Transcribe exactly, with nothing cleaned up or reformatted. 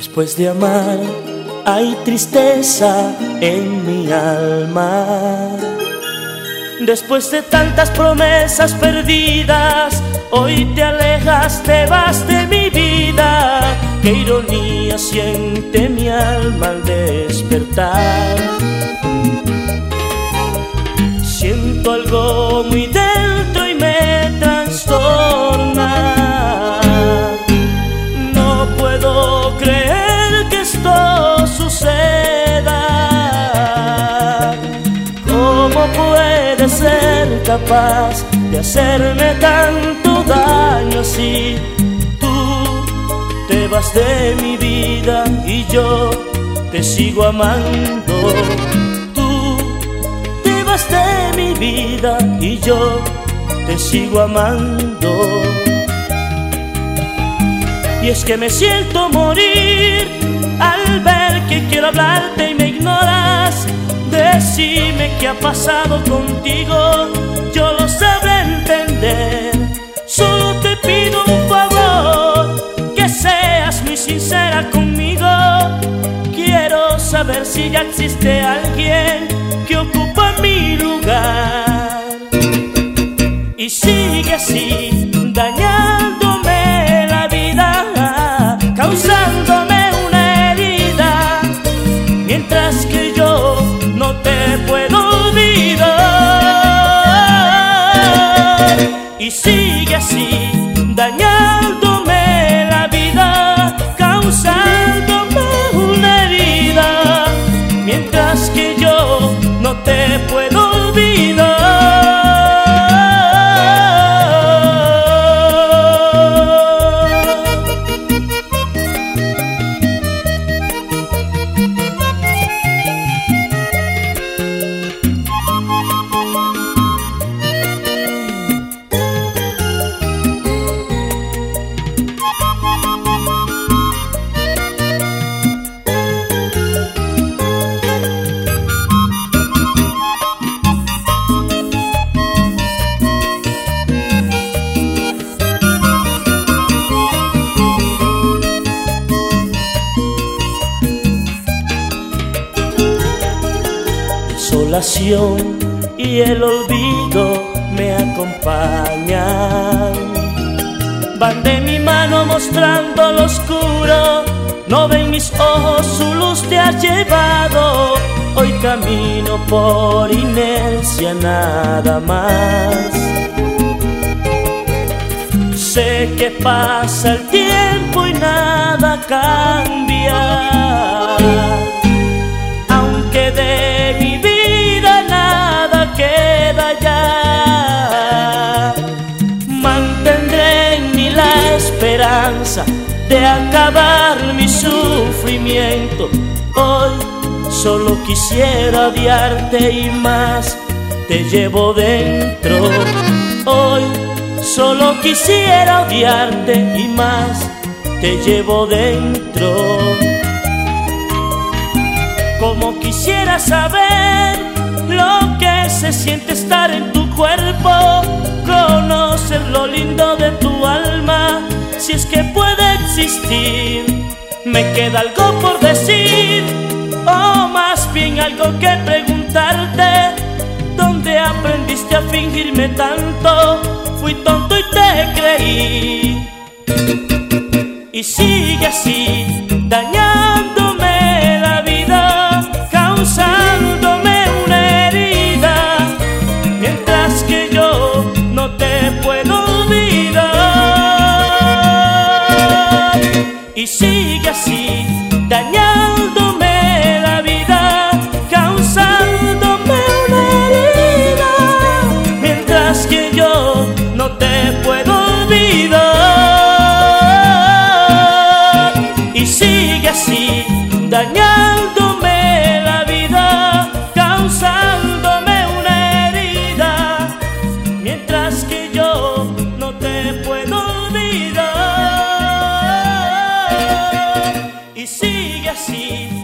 Después de amar hay tristeza en mi alma. Después de tantas promesas perdidas, hoy te alejas, te vas de mi vida. Qué ironía siente mi alma al despertar. Siento algo muy dentro y me trastorna. No puedo creer que esto suceda. ¿Cómo puedes ser capaz de hacerme tanto daño así? Tú te vas de mi vida y yo te sigo amando. Tú te vas de mi vida y yo te sigo amando. Y es que me siento morir al ver que quiero hablarte y me ignoras. Decime qué ha pasado contigo, yo lo sabré entender. Solo te pido un favor, que seas muy sincera conmigo. Quiero saber si ya existe alguien que ocupa mi lugar. Y sigue así, dañándome la vida, causándome una herida, mientras que yo no te puedo olvidar. Y sigue así, dañándome la vida, causándome una herida, mientras que yo no te puedo olvidar. La desolación y el olvido me acompañan. Van de mi mano mostrando lo oscuro. No ven mis ojos, su luz te ha llevado. Hoy camino por inercia nada más. Sé que pasa el tiempo y nada cambia, aunque de mi vida nada queda ya. Mantendré en mí la esperanza de acabar mi sufrimiento. Hoy solo quisiera odiarte y más te llevo dentro. Hoy solo quisiera odiarte y más te llevo dentro. Como quisiera saber lo que se siente estar en tu cuerpo, conocer lo lindo de tu alma, si es que puede existir. Me queda algo por decir, o más bien algo que preguntarte. ¿Dónde aprendiste a fingirme tanto? Fui tonto y te creí. Y sigue así, dañándome la vida, causándome una herida, mientras que yo no te puedo olvidar. Y sigue así, dañándome la vida, causándome una herida, mientras que yo no te puedo olvidar. Y sigue así, dañándome la vida, causándome una herida, mientras que yo no te puedo olvidar. Y sigue así,